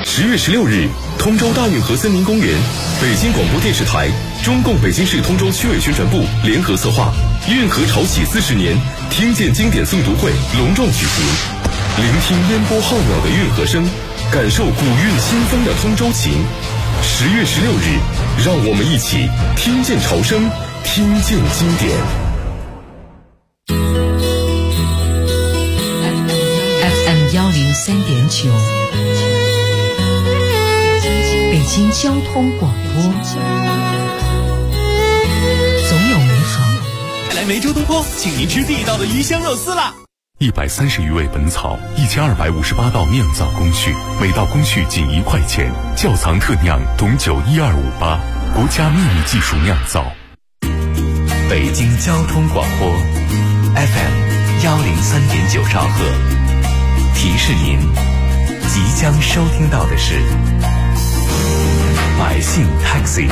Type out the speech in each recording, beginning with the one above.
10月16日，通州大运河森林公园，北京广播电视台、中共北京市通州区委宣传部联合策划运河潮起40年听见经典诵读会隆重举行，聆听烟波浩渺的运河声，感受古韵新风的通州情。10月16日，让我们一起听见潮声，听见经典。 FM 103.9，北京交通广播，总有美好。 来梅州东坡，请您吃地道的鱼香肉丝啦 ！130余味本草，1258道酿造工序，每道工序仅1块钱，窖藏特酿董酒12588，国家秘密技术酿造。 北京交通广播 FM 103.9兆赫，提示您即将收听到的是百姓 Taxi。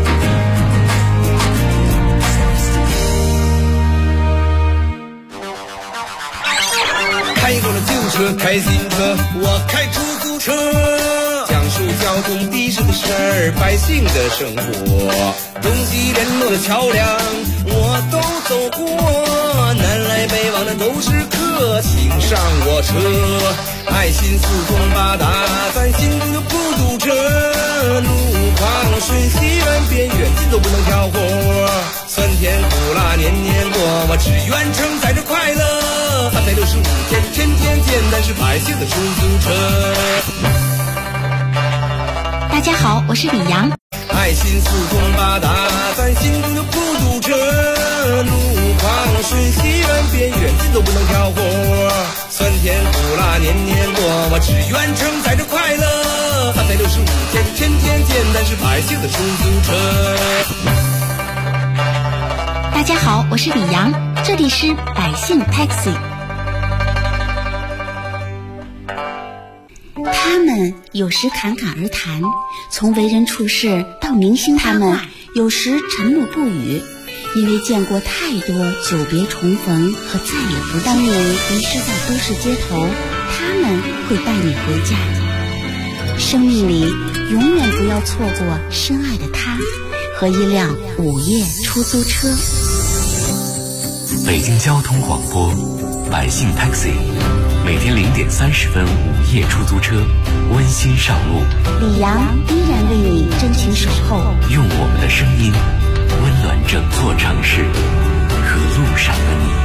开过了旧车，开新车，我开出租车，讲述交通的士的事儿，百姓的生活，东西联络的桥梁我都走过，南来北往的都是客，请上我车，爱心四通八达，咱心中有孤独者，路况顺西远边远近都不能挑活，酸甜苦辣年年过，我只愿承载着快乐，365天，天天简单是百姓的出租车。 大家好，我是李阳。 爱心四通八达，咱心中有孤独者，路况顺西远边远近都不能挑活，酸甜苦辣年年过，我只愿承载着快乐，365天，天天简单是百姓的出租车。 大家好，我是李阳，这里是百姓 Taxi。他们有时侃侃而谈，从为人处事到明星他们有时沉默不语，因为见过太多久别重逢和再也不见。当你迷失在都市街头，他们会带你回家。生命里永远不要错过深爱的他和一辆午夜出租车。 北京交通广播百姓 Taxi， 每天0点30分午夜出租车温馨上路， 李阳依然为你真情守候， 用我们的声音温暖整座城市和路上的你。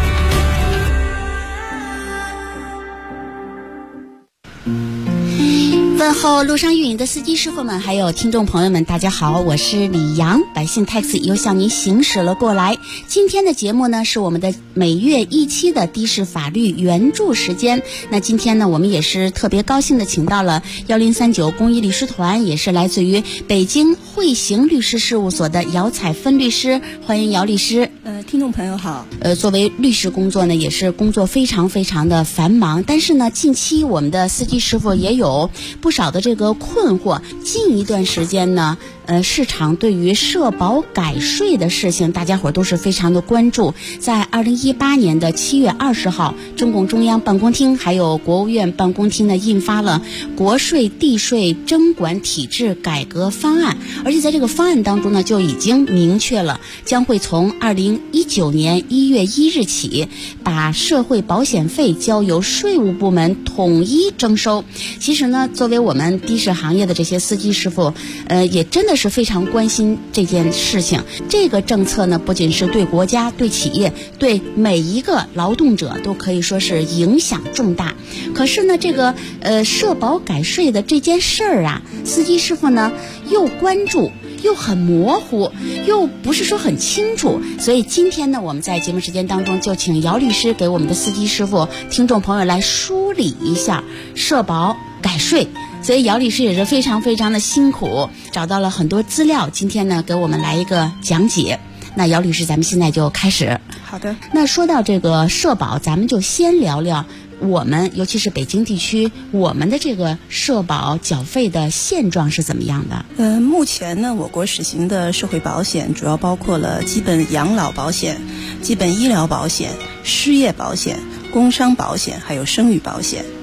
问候路上运营的司机师傅们，还有听众朋友们，大家好，我是李阳，百姓 Taxi 又向您行驶了过来。今天的节目呢，是我们的每月1期的的士法律援助时间。那今天呢，我们也是特别高兴的请到了1039公益律师团，也是来自于北京汇行律师事务所的姚彩芬律师，欢迎姚律师。 听众朋友好。 作为律师工作呢，也是工作非常非常的繁忙，但是呢，近期我们的司机师傅也有不少的这个困惑。近一段时间呢，市场对于社保改税的事情，大家伙都是非常的关注。在2018年的7月20号，中共中央办公厅还有国务院办公厅呢，印发了国税地税征管体制改革方案，而且在这个方案当中呢，就已经明确了将会从2019年1月1日起，把社会保险费交由税务部门统一征收。其实呢，作为我们的士行业的这些司机师傅，也真的是非常关心这件事情。这个政策呢，不仅是对国家、对企业、对每一个劳动者都可以说是影响重大。可是呢，这个社保改税的这件事儿啊，司机师傅呢又关注，又很模糊，又不是说很清楚。所以今天呢，我们在节目时间当中就请姚律师给我们的司机师傅、听众朋友来梳理一下社保改税。所以姚律师也是非常非常的辛苦，找到了很多资料，今天呢给我们来一个讲解。那姚律师，咱们现在就开始。 好的。那说到这个社保，咱们就先聊聊我们尤其是北京地区，我们的这个社保缴费的现状是怎么样的？ 目前呢，我国实行的社会保险主要包括了基本养老保险、基本医疗保险、失业保险、工伤保险，还有生育保险。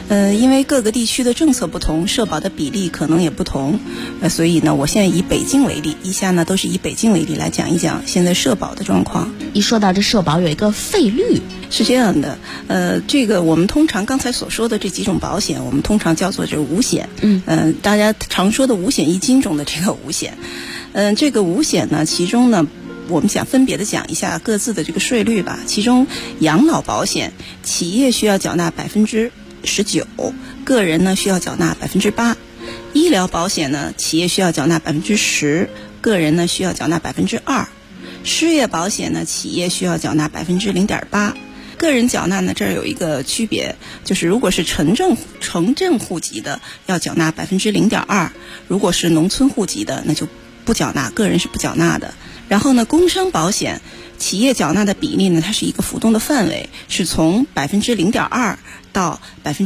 因为各个地区的政策不同，社保的比例可能也不同，所以呢，我现在以北京为例，以下呢都是以北京为例来讲一讲现在社保的状况。 一说到这社保有一个费率， 是这样的，这个我们通常刚才所说的这几种保险，我们通常叫做这五险，大家常说的五险一金中的这个五险，这个五险呢，其中呢，我们想分别的讲一下各自的这个税率吧。其中养老保险，企业需要缴纳19%，个人呢需要缴纳8%。医疗保险呢，企业需要缴纳10%，个人呢需要缴纳2%。失业保险呢，企业需要缴纳0.8%。个人缴纳呢，这儿有一个区别，就是如果是城镇户籍的，要缴纳0.2%；如果是农村户籍的，那就不缴纳，个人是不缴纳的。然后呢，工伤保险，企业缴纳的比例呢，它是一个浮动的范围，是从0.2%到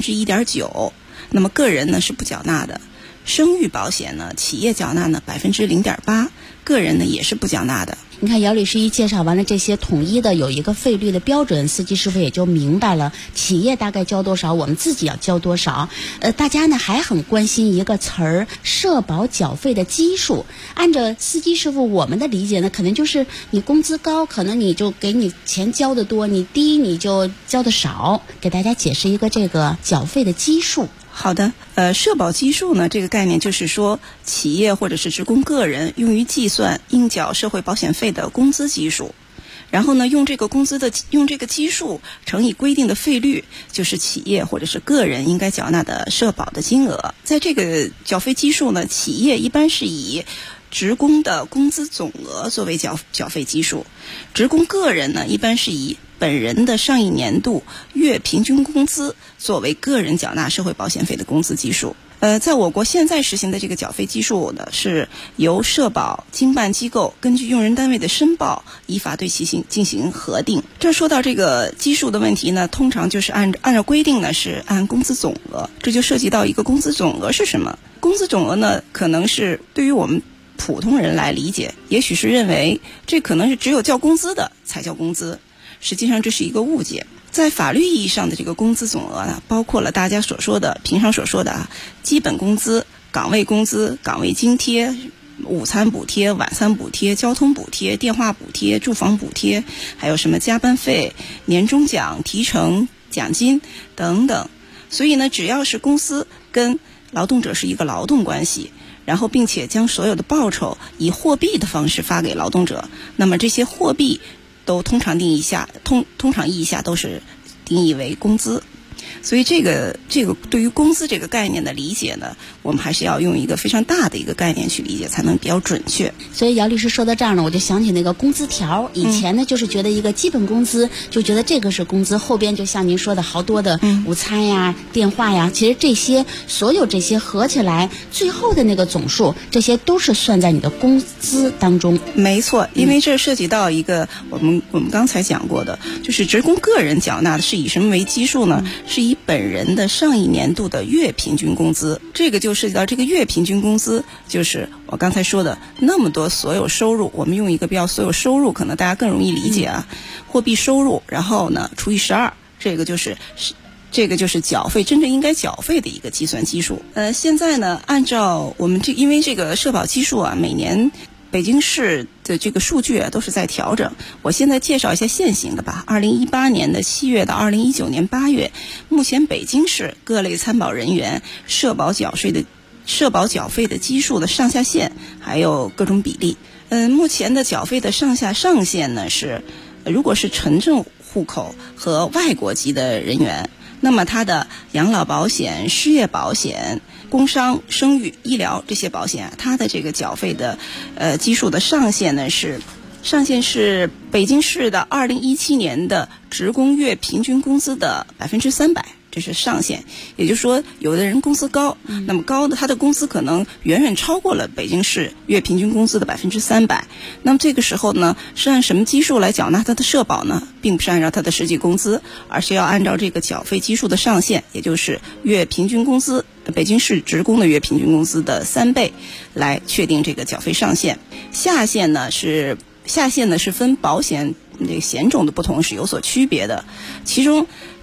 1.9%，那么个人呢是不缴纳的。生育保险呢，企业缴纳呢0.8%，个人呢也是不缴纳的。 你看姚律师一介绍完了这些统一的有一个费率的标准，司机师傅也就明白了企业大概交多少，我们自己要交多少。大家呢还很关心一个词儿，社保缴费的基数。按照司机师傅我们的理解呢，可能就是你工资高，可能你就给你钱交的多，你低你就交的少。给大家解释一个这个缴费的基数。 好的，社保基数呢，这个概念就是说，企业或者是职工个人用于计算应缴社会保险费的工资基数，然后呢，用这个基数乘以规定的费率，就是企业或者是个人应该缴纳的社保的金额。在这个缴费基数呢，企业一般是以职工的工资总额作为缴费基数，职工个人呢，一般是以本人的上一年度月平均工资作为个人缴纳社会保险费的工资基数。在我国现在实行的这个缴费基数呢，是由社保经办机构根据用人单位的申报，依法对其进行核定。这说到这个基数的问题呢，通常就是按照规定呢，是按工资总额。这就涉及到一个工资总额是什么？工资总额呢，可能是对于我们普通人来理解，也许是认为这可能是只有交工资的才叫工资。实际上这是一个误解。在法律意义上的这个工资总额呢，包括了大家所说的平常所说的基本工资、岗位工资、岗位津贴、午餐补贴、晚餐补贴、交通补贴、电话补贴、住房补贴，还有什么加班费、年终奖、提成、奖金等等。所以呢，只要是公司跟劳动者是一个劳动关系，然后并且将所有的报酬以货币的方式发给劳动者，那么这些货币都通常意义下都是定义为工资。所以这个对于工资这个概念的理解呢，我们还是要用一个非常大的一个概念去理解，才能比较准确。 所以姚律师说到这儿呢，我就想起那个工资条。以前呢，就是觉得一个基本工资，就觉得这个是工资，后边就像您说的好多的午餐呀、电话呀，其实这些所有这些合起来，最后的那个总数，这些都是算在你的工资当中。 没错，因为这涉及到一个我们刚才讲过的，就是职工个人缴纳的是以什么为基数呢？是以本人的上一年度的月平均工资。这个就涉及到这个月平均工资，就是我刚才说的那么多所有收入，我们用一个比较所有收入，可能大家更容易理解啊，货币收入，然后呢除以12，这个就是缴费真正应该缴费的一个计算基数。现在呢，按照我们因为这个社保基数啊，每年北京市的这个数据啊都是在调整。我现在介绍一下现行的吧。2018年的7月到2019年8月，目前北京市各类参保人员社保缴费的基数的上下限，还有各种比例。目前的缴费的上限呢是，如果是城镇户口和外国籍的人员，那么他的养老保险、失业保险、工伤、生育、医疗这些保险啊，它的这个缴费的基数的上限是北京市的2017年的职工月平均工资的300%，这是上限。也就是说，有的人工资高，那么高的他的工资可能远远超过了北京市月平均工资的300%。那么这个时候呢，是按什么基数来缴纳他的社保呢？并不是按照他的实际工资，而是要按照这个缴费基数的上限，也就是月平均工资，北京市职工的月平均工资的3倍来确定这个缴费上限。下限呢是分保险这个险种的不同是有所区别的，其中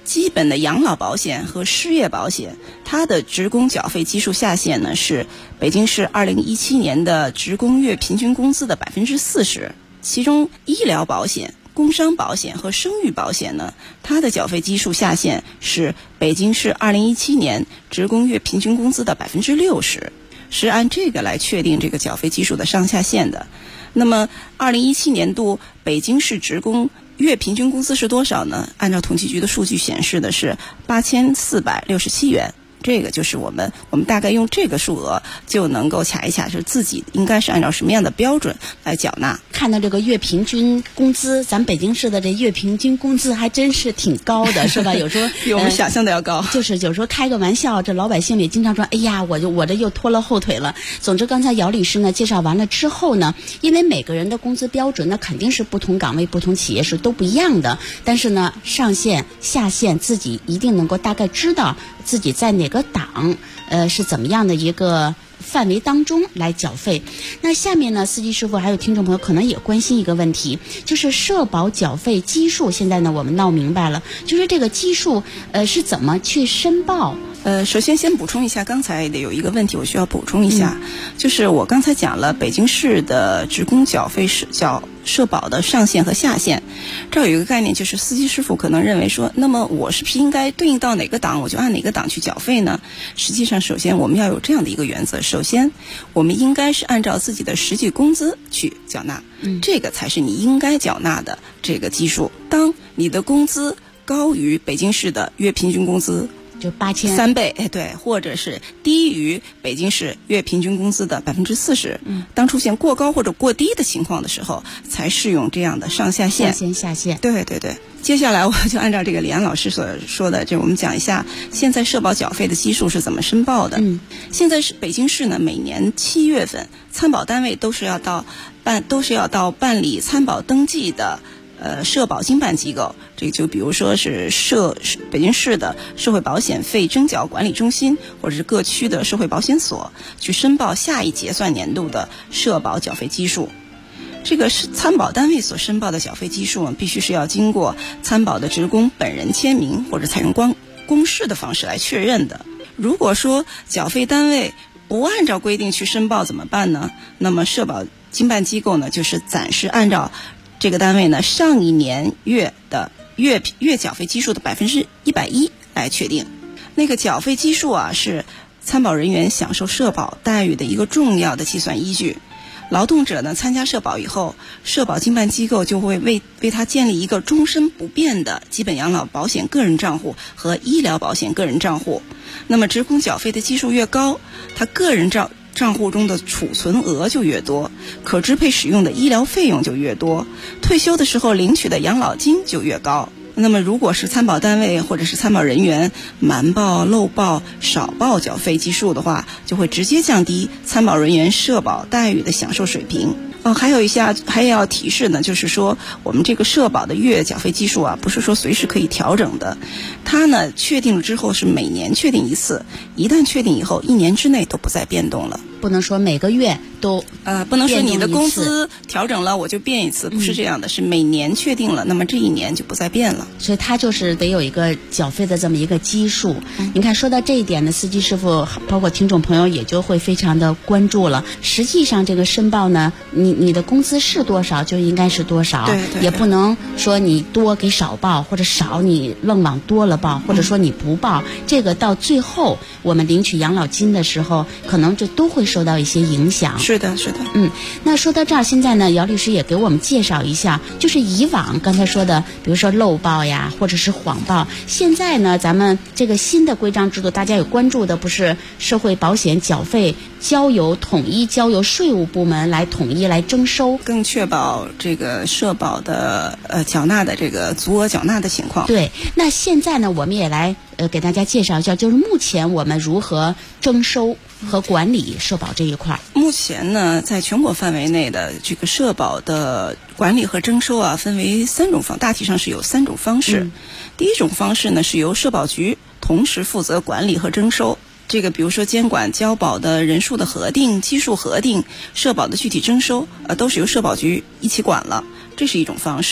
基本的养老保险和失业保险，它的职工缴费基数下限呢是北京市2017年的职工月平均工资的40%，其中医疗保险、工伤保险和生育保险呢，它的缴费基数下限是北京市2017年职工月平均工资的60%，是按这个来确定这个缴费基数的上下限的。那么2017年度北京市职工月平均工资是多少呢？按照统计局的数据显示的是8467元。这个就是我们大概用这个数额就能够卡一卡，是自己应该是按照什么样的标准来缴纳。 看到这个月平均工资，咱北京市的这月平均工资还真是挺高的，是吧？有时候比我们想象的要高。 就是有时候开个玩笑，这老百姓也经常说，哎呀，我这又拖了后腿了。总之，刚才姚律师呢介绍完了之后呢，因为每个人的工资标准那肯定是不同岗位、不同企业是都不一样的，但是呢，上限、下限自己一定能够大概知道自己在哪个档，是怎么样的一个范围当中来缴费。那下面呢，司机师傅还有听众朋友可能也关心一个问题，就是社保缴费基数。现在呢，我们闹明白了，就是这个基数是怎么去申报。 首先补充一下，刚才有一个问题我需要补充一下，就是我刚才讲了北京市的职工缴费社保的上限和下限，这儿有一个概念，就是司机师傅可能认为说，那么我是不是应该对应到哪个档我就按哪个档去缴费呢？实际上，首先我们要有这样的一个原则，首先我们应该是按照自己的实际工资去缴纳，这个才是你应该缴纳的这个基数。当你的工资高于北京市的月平均工资就 3倍，对，或者是低于北京市月平均工资的40%，当出现过高或者过低的情况的时候，才适用这样的上下限。 上限下限。 对。接下来我就按照这个李安老师所说的，就我们讲一下现在社保缴费的基数是怎么申报的。现在是北京市呢，每年7月份，参保单位都是要到办理参保登记的。社保经办机构，这个就比如说是北京市的社会保险费征缴管理中心，或者是各区的社会保险所，去申报下一结算年度的社保缴费基数。这个是参保单位所申报的缴费基数呢，必须是要经过参保的职工本人签名或者采用公示的方式来确认的。如果说缴费单位不按照规定去申报怎么办呢？那么社保经办机构呢，就是暂时按照这个单位呢上一年月的月缴费基数的110%来确定。那个缴费基数啊，是参保人员享受社保待遇的一个重要的计算依据。劳动者呢参加社保以后，社保经办机构就会为他建立一个终身不变的基本养老保险个人账户和医疗保险个人账户。那么职工缴费的基数越高，他个人账户中的储存额就越多，可支配使用的医疗费用就越多，退休的时候领取的养老金就越高。那么如果是参保单位或者是参保人员瞒报、漏报、少报缴费基数的话，就会直接降低参保人员社保待遇的享受水平。还要提示呢，就是说我们这个社保的月缴费基数啊，不是说随时可以调整的，它呢确定了之后是每年确定一次，一旦确定以后1年之内都不再变动了。 不能说每个月都不能说你的工资调整了我就变一次，不是这样的，是每年确定了，那么这1年就不再变了。 所以它就是得有一个缴费的这么一个基数。你看，说到这一点呢，司机师傅包括听众朋友也就会非常的关注了。实际上这个申报呢，你的工资是多少就应该是多少， 对， 也不能说你多给少报，或者少你愣往多了报，或者说你不报，这个到最后我们领取养老金的时候，可能就都会受到一些影响。 是的。 那说到这儿，现在呢，姚律师也给我们介绍一下，就是以往刚才说的，比如说漏报呀，或者是谎报，现在呢，咱们这个新的规章制度，大家有关注的，不是社会保险缴费统一交由税务部门来统一来征收， 更确保这个社保的缴纳的这个足额缴纳的情况。 对，那现在呢，我们也来给大家介绍一下，就是目前我们如何征收和管理社保这一块。 目前呢，在全国范围内的这个社保的管理和征收啊，分为3种大体上是有3种方式。第一种方式呢，是由社保局同时负责管理和征收。这个比如说监管交保的人数的核定、基数核定、社保的具体征收，都是由社保局一起管了，这是一种方式。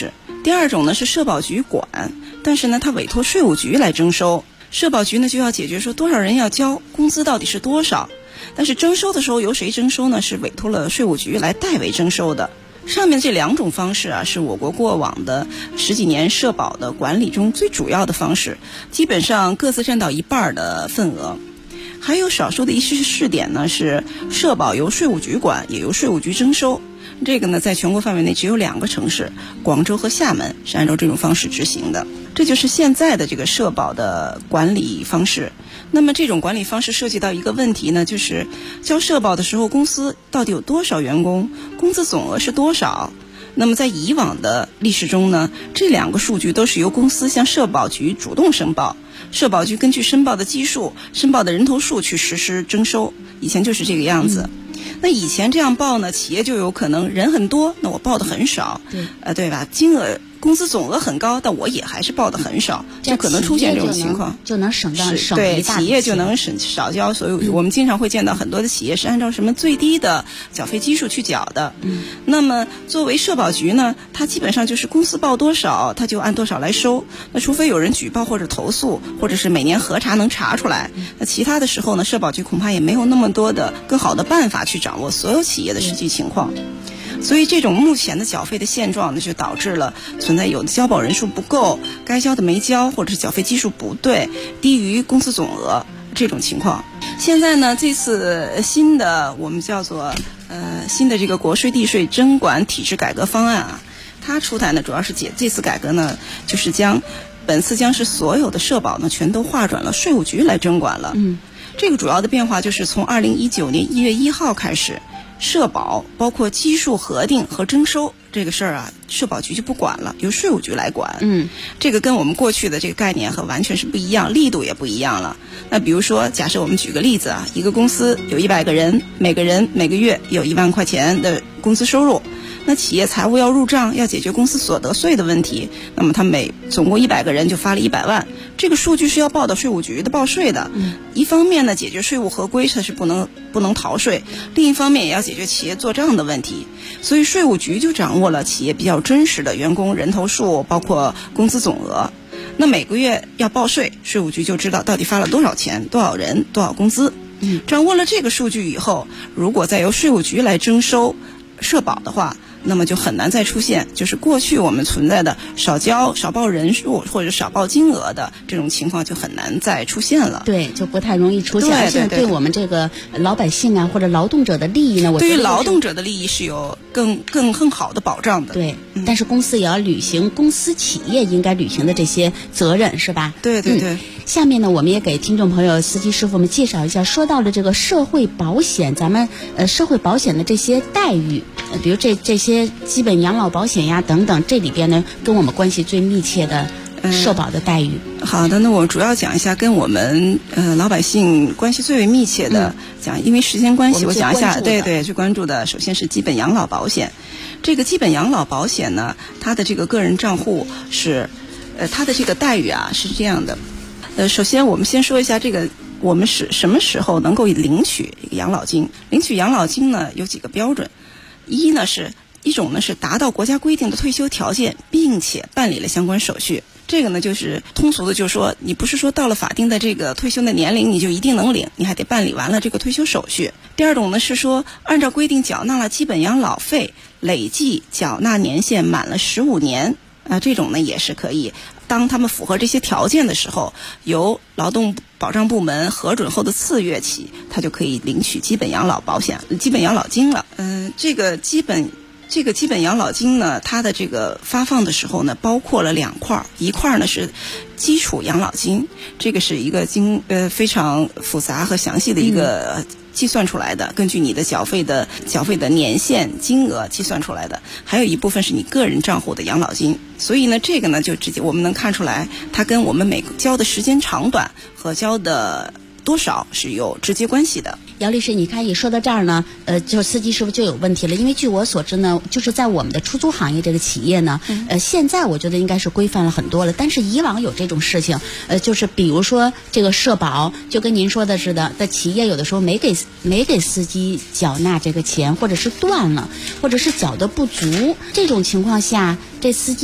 第二种呢是社保局管，但是呢它委托税务局来征收，社保局呢就要解决说多少人要交，工资到底是多少。但是征收的时候由谁征收呢？是委托了税务局来代为征收的。上面这两种方式啊，是我国过往的10几年社保的管理中最主要的方式，基本上各自占到1半的份额。还有少数的一些试点呢，是社保由税务局管，也由税务局征收。这个呢，在全国范围内只有2个城市，广州和厦门是按照这种方式执行的。这就是现在的这个社保的管理方式。那么这种管理方式涉及到一个问题呢，就是交社保的时候，公司到底有多少员工，工资总额是多少？那么在以往的历史中呢，这2个数据都是由公司向社保局主动申报，社保局根据申报的基数、申报的人头数去实施征收，以前就是这个样子。那以前这样报呢，企业就有可能人很多，那我报的很少，对吧？金额工资总额很高，但我也还是报的很少，就可能出现这种情况， 就能省对，企业就能少交。所以我们经常会见到很多的企业是按照什么最低的缴费基数去缴的。那么作为社保局呢，它基本上就是公司报多少，它就按多少来收。那除非有人举报或者投诉，或者是每年核查能查出来，那其他的时候呢，社保局恐怕也没有那么多的更好的办法去掌握所有企业的实际情况。所以这种目前的缴费的现状呢，就导致了存在有的交保人数不够，该交的没交，或者是缴费基数不对，低于公司总额这种情况。现在呢，这次新的我们叫做新的这个国税地税征管体制改革方案啊，它出台呢主要是这次改革呢，就是本次将是所有的社保呢全都划转了税务局来征管了。这个主要的变化就是从2019年1月1号开始，社保包括基数核定和征收这个事儿啊，社保局就不管了，由税务局来管。这个跟我们过去的这个概念和完全是不一样，力度也不一样了。那比如说，假设我们举个例子啊，一个公司有100个人，每个人每个月有1万块钱的工资收入，那企业财务要入账，要解决公司所得税的问题，那么他总共100个人就发了100万，这个数据是要报到税务局的报税的。一方面呢，解决税务合规，它是不能逃税；另一方面也要解决企业做账的问题。所以税务局就掌握了企业比较真实的员工人头数，包括工资总额。那每个月要报税，税务局就知道到底发了多少钱、多少人、多少工资。掌握了这个数据以后，如果再由税务局来征收社保的话，那么就很难再出现就是过去我们存在的少交少报人数或者少报金额的这种情况，就很难再出现了。 对，就不太容易出现。而且对我们这个老百姓啊或者劳动者的利益呢，我觉得对于劳动者的利益是有更好的保障的。 对，但是公司也要履行公司企业应该履行的这些责任，是吧？ 对对对。 下面呢，我们也给听众朋友、司机师傅们介绍一下，说到了这个社会保险，咱们社会保险的这些待遇，比如这些基本养老保险呀等等，这里边呢跟我们关系最密切的社保的待遇。 好的，那我主要讲一下跟我们老百姓关系最为密切的讲，因为时间关系，我讲一下，对，最关注的首先是基本养老保险。这个基本养老保险呢，它的这个个人账户是它的这个待遇啊是这样的。首先我们先说一下这个我们是什么时候能够领取这个养老金。领取养老金呢有几个标准，一种呢是达到国家规定的退休条件，并且办理了相关手续。这个呢就是通俗的就是说，你不是说到了法定的这个退休的年龄你就一定能领，你还得办理完了这个退休手续。第二种呢是说按照规定缴纳了基本养老费，累计缴纳年限满了15年这种呢也是可以，当他们符合这些条件的时候，由劳动保障部门核准后的次月起，他就可以领取基本养老金了。这个基本养老金呢，它的这个发放的时候呢，包括了2块，一块呢是基础养老金，这个是一个非常复杂和详细的一个计算出来的，根据你的缴费的年限金额计算出来的，还有一部分是你个人账户的养老金。所以呢，这个呢就直接我们能看出来，它跟我们每个交的时间长短和交的多少是有直接关系的。 姚律师，你看一说到这儿呢，就司机师傅就有问题了，因为据我所知呢，就是在我们的出租行业这个企业呢，现在我觉得应该是规范了很多了，但是以往有这种事情，就是比如说这个社保，就跟您说的似的，企业有的时候没给司机缴纳这个钱，或者是断了，或者是缴的不足，这种情况下，这司机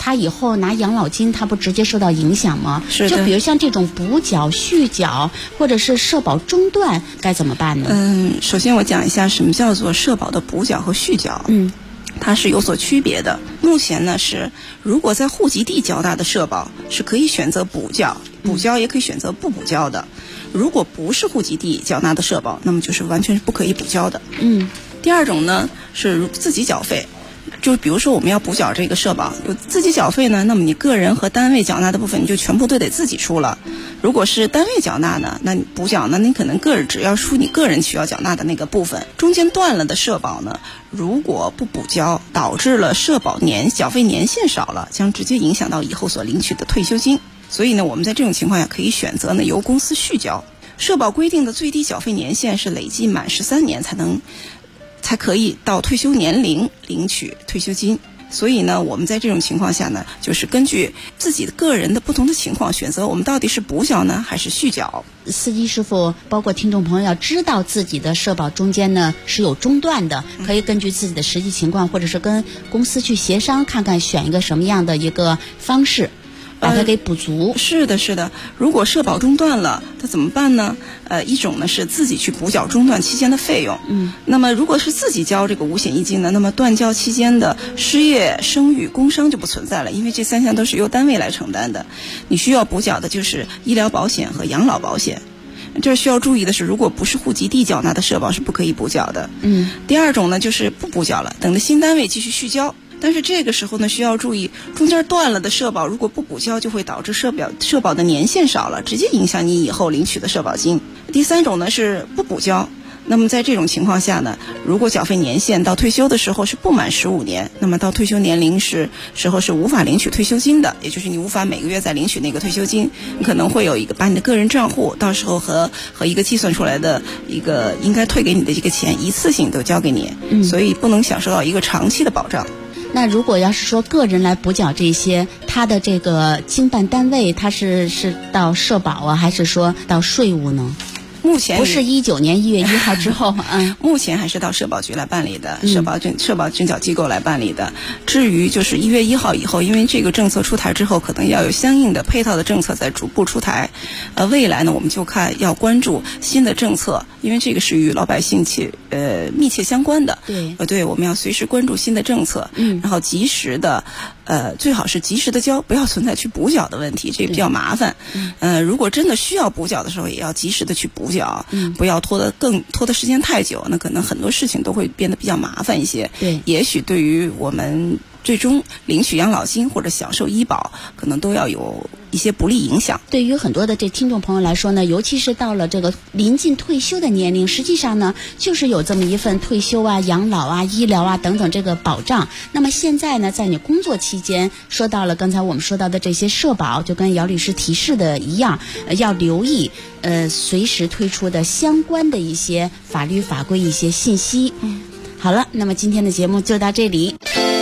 他以后拿养老金，他不直接受到影响吗？ 是的。 就比如像这种补缴、续缴，或者是社保中断，该怎么办呢？ 首先我讲一下什么叫做社保的补缴和续缴。它是有所区别的。目前呢是，如果在户籍地缴纳的社保是可以选择补缴，补交也可以选择不补交的。如果不是户籍地缴纳的社保，那么就是完全是不可以补交的。第二种呢是自己缴费。就比如说我们要补缴这个社保，有自己缴费呢，那么你个人和单位缴纳的部分你就全部都得自己出了。如果是单位缴纳呢，那你补缴呢，你可能只要出你个人需要缴纳的那个部分。中间断了的社保呢，如果不补交，导致了社保缴费年限少了，将直接影响到以后所领取的退休金。所以呢，我们在这种情况下可以选择呢由公司续交。社保规定的最低缴费年限是累计满13年才可以到退休年龄领取退休金。所以呢，我们在这种情况下呢，就是根据自己个人的不同的情况选择，我们到底是补缴呢还是续缴。 司机师傅包括听众朋友要知道自己的社保中间呢是有中断的，可以根据自己的实际情况，或者是跟公司去协商，看看选一个什么样的一个方式把它给补足。 是的，是的。如果社保中断了，它怎么办呢？一种呢是自己去补缴中断期间的费用。那么如果是自己交这个五险一金呢，那么断交期间的失业、生育、工伤就不存在了，因为这3项都是由单位来承担的。你需要补缴的就是医疗保险和养老保险。这需要注意的是，如果不是户籍地缴纳的社保是不可以补缴的。第二种呢就是不补缴了，等着新单位继续续交。但是这个时候呢，需要注意，中间断了的社保如果不补交，就会导致社保的年限少了，直接影响你以后领取的社保金。第三种呢是不补交。那么在这种情况下呢，如果缴费年限到退休的时候是不满15年，那么到退休年龄时候是无法领取退休金的，也就是你无法每个月再领取那个退休金，你可能会有把你的个人账户到时候和一个计算出来的一个应该退给你的这个钱一次性都交给你，所以不能享受到一个长期的保障。 那如果要是说个人来补缴这些，他的这个经办单位他是到社保啊，还是说到税务呢？ 目前不是19年1月1号之后， 目前还是到社保局来办理的，社保征缴机构来办理的。至于就是1月1号以后，因为这个政策出台之后，可能要有相应的配套的政策在逐步出台。未来呢，我们就要关注新的政策，因为这个是与老百姓密切相关的。对，我们要随时关注新的政策，然后及时的。最好是及时的交，不要存在去补缴的问题，这比较麻烦。如果真的需要补缴的时候，也要及时的去补缴，不要拖的时间太久，那可能很多事情都会变得比较麻烦一些。也许对于我们最终领取养老金或者享受医保，可能都要有一些不利影响。 对于很多的这听众朋友来说呢，尤其是到了这个临近退休的年龄，实际上呢就是有这么一份退休啊、养老啊、医疗啊等等这个保障。那么现在呢，在你工作期间说到了刚才我们说到的这些社保，就跟姚律师提示的一样，要留意随时推出的相关的一些法律法规一些信息。好了，那么今天的节目就到这里。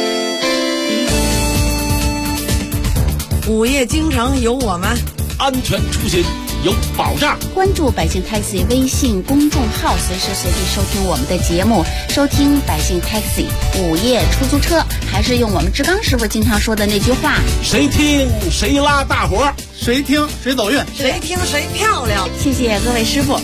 午夜京城有我们， 安全出行有保障。 关注百姓 Taxi 微信公众号，随时随地收听我们的节目，收听百姓 Taxi 午夜出租车。还是用我们志刚师傅经常说的那句话： 谁听谁拉大伙， 谁听谁走运， 谁听谁漂亮。 谢谢各位师傅。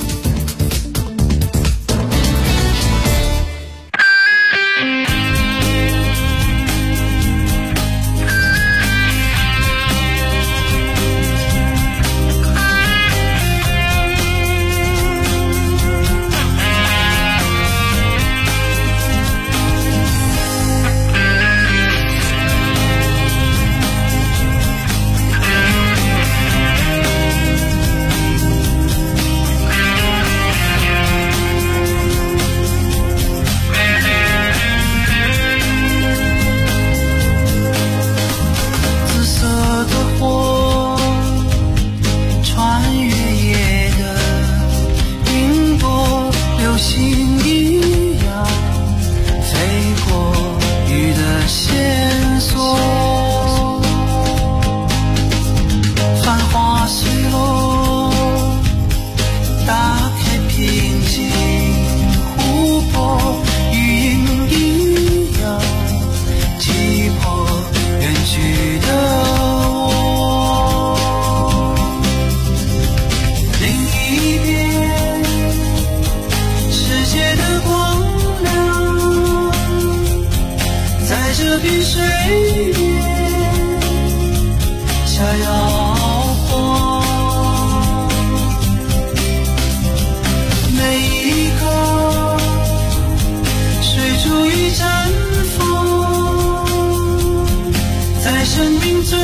去的片水面下摇晃，每一刻水珠已绽放，在生命最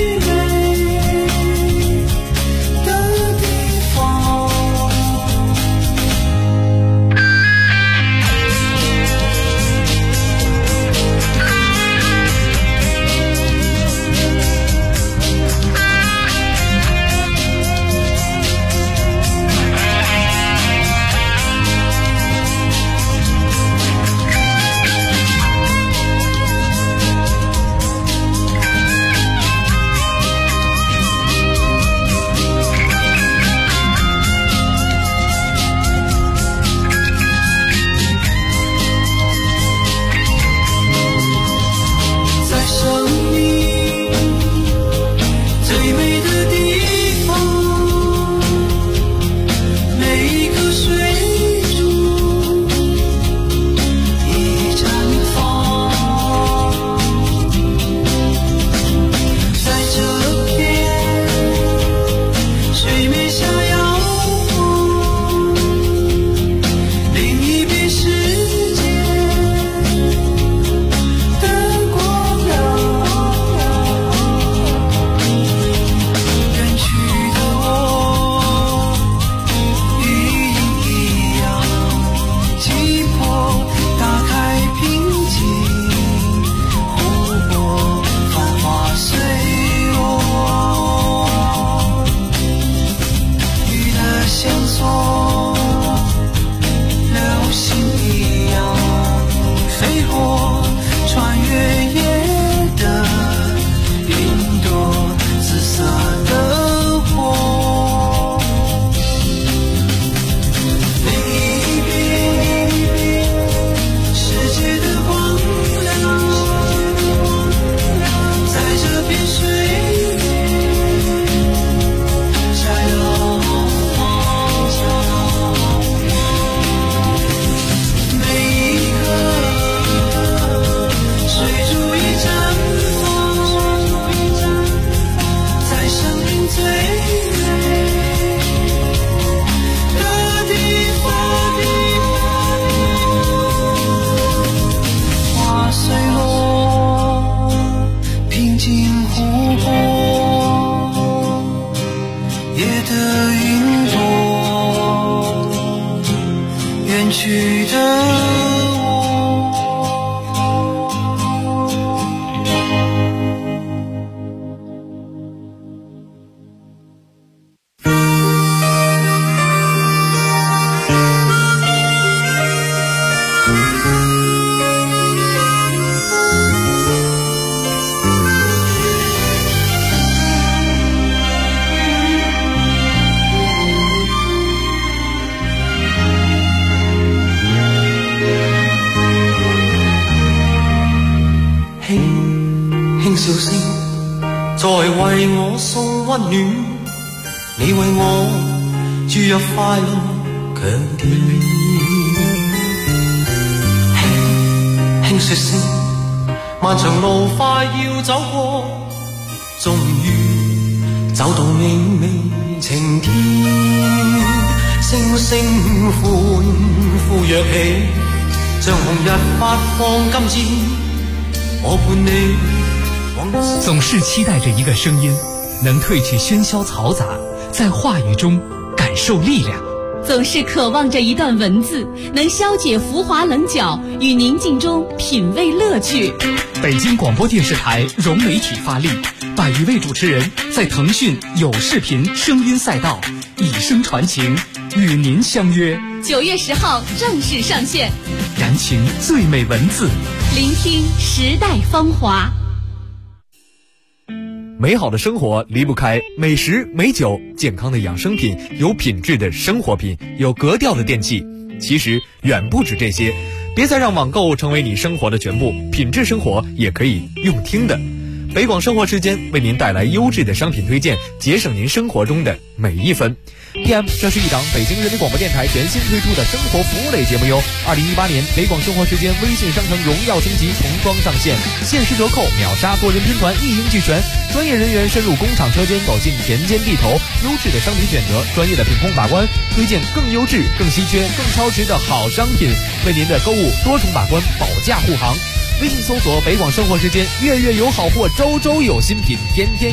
笑聲在為我送溫暖，你為我注入快樂強電。輕輕說聲，漫長路快要走過，終於走到美美晴天。聲聲歡呼躍起，像紅日發放金箭，我伴你。 总是期待着一个声音，能褪去喧嚣嘈杂，在话语中感受力量。 总是渴望着一段文字，能消解浮华棱角，与宁静中品味乐趣。 北京广播电视台融媒体发力，100余位主持人在腾讯有视频声音赛道以声传情，与您相约。 9月10号正式上线， 燃情最美文字， 聆听时代芳华。 美好的生活离不开美食、美酒、健康的养生品、有品质的生活品、有格调的电器。其实远不止这些，别再让网购成为你生活的全部，品质生活也可以用听的。北广生活之间为您带来优质的商品推荐，节省您生活中的每一分。 PM， 这是一档北京人民广播电台全新推出的生活服务类节目哟。2018年北广生活时间微信商城荣耀升级，重装上线，限时折扣，秒杀多人拼团，一应俱全，专业人员深入工厂车间，走进田间地头，优质的商品选择，专业的品控把关，推荐更优质、更稀缺、更超值的好商品，为您的购物多重把关，保驾护航。微信搜索北广生活时间，月月有好货，周周有新品，天天